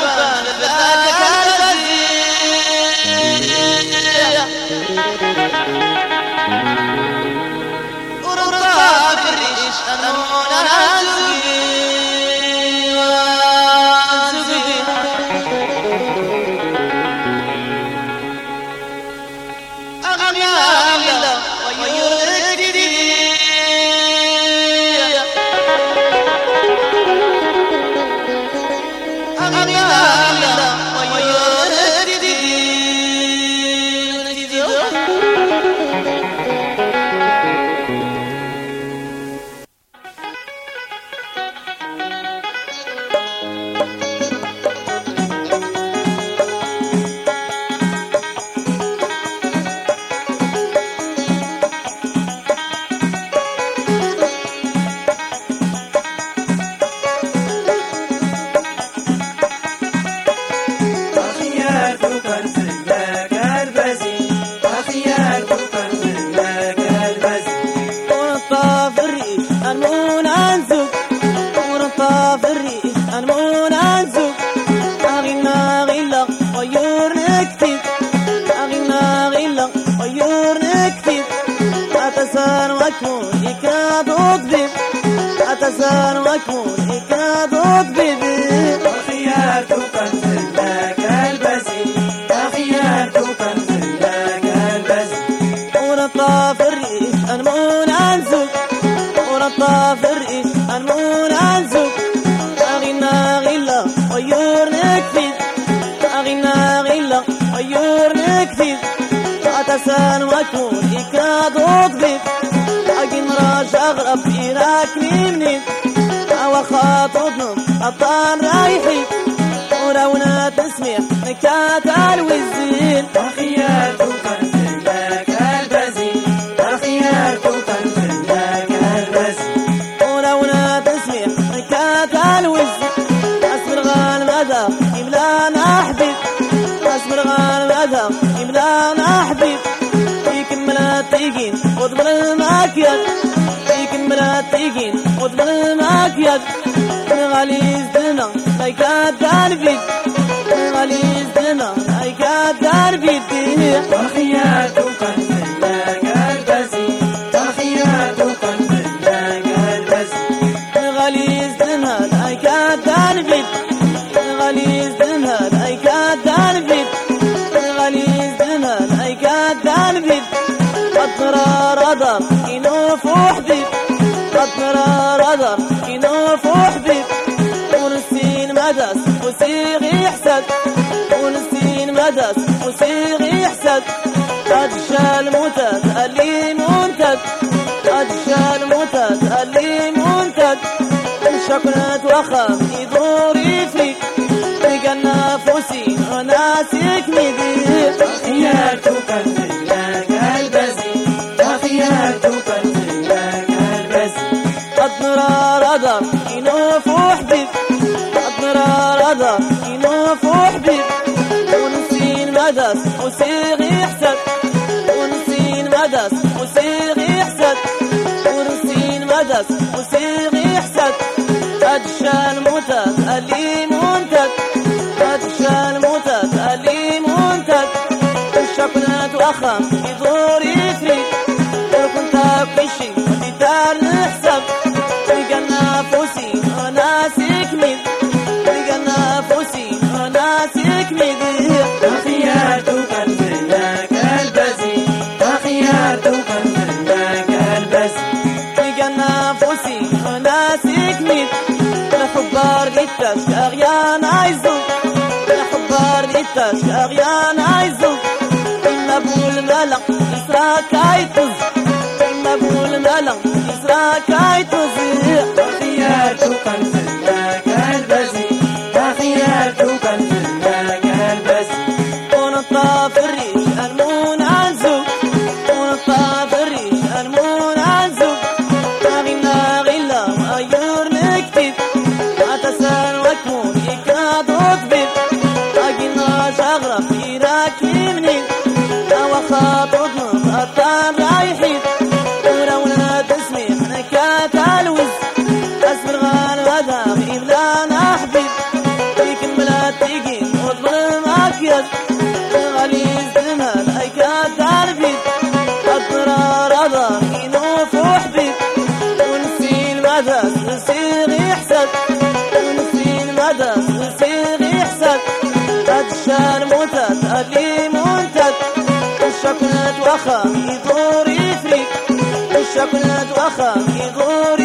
أتسان وأكون إكادوك بيبي وخيارتك انزلك البزي وخيارتك انزلك البزي ورطاف الريش أنمون أنزوك ورطاف الريش أنمون أنزوك أغنى غلا ويور نكفيد أغنى غلا ويور نكفيد أتسان وأكون إكادوك بيبي أجن راش أغرب إيراك منين أو خاطبنا أبطال رايحين ورونا تسمع نكات الوزين وخيارتك انزلك البزي وخيارتك انزلك البزي ورونا تسمع نكات الوزين أسمر غال مدى إملانا حبيب أسمر غال مدى إملانا حبيب يكمل تيجين وضبر الماكياج يكمل تيجين وضبر الماكياج غاليز دنا هيكات داربيد غاليز دنا هيكات داربيد وخيارتك انزلك البزي وخيارتك انزلك البزي غاليز دنا هيكات داربيد غاليز دنا هيكات داربيد غاليز دنا هيكات داربيد قطرة رضا ينوف وحبيب قطرة رضا ينوف وحبيب ونسين مدس وسيغ يحسد ونسين مدس وسيغ يحسد قد شال موتد اللي منتد قد شال موتد اللي منتد شكرت وخم يدور يفيك بقنا فوسين وناسك مدير وخيارتك انزلك البزي وخيارتك انزلك البزي قطرة رضا ينوف وحبيب قطرة رضا ينوف وحبيب ونسين مدس وسيغ يحسد ونسين مدس وسيغ يحسد ونسين مدس وسيغ يحسد قد شال موتد اللي منتد قد شال موتد اللي منتد الشكنات وأخم يدور يفريد وكنت بشي وتدار الحساب لقنا فوسين وناسك ميد لقنا فوسين وناسك ميد وخيارتك انزلك البزي وخيارتك انزلك البزي لقنا فوسين وناسك ميد الحبار للتاش أغيان عايزو الحبار للتاش أغيان عايزو إن أبو الملق إسراك عيطز إن أبو الملق إسراك عيطز وخيارتك انزلك البزي وخيارتك انزلك البزي ونطاف الريش أنمون عنزو ونطاف الريش أنمون عنزو أغنى غلا وأيور نكتب أتسان وأكون إكاد وطبيب أجنا شغرة في راكي منين أو خاطبنا أبطال رايحين ورونا تسمع نكات المدى سلسيغ يحسد ونسي المدى سلسيغ يحسد قد الشان موتت اللي منتد الشكلت وخا يدور يفريق الشكلت وخا يدور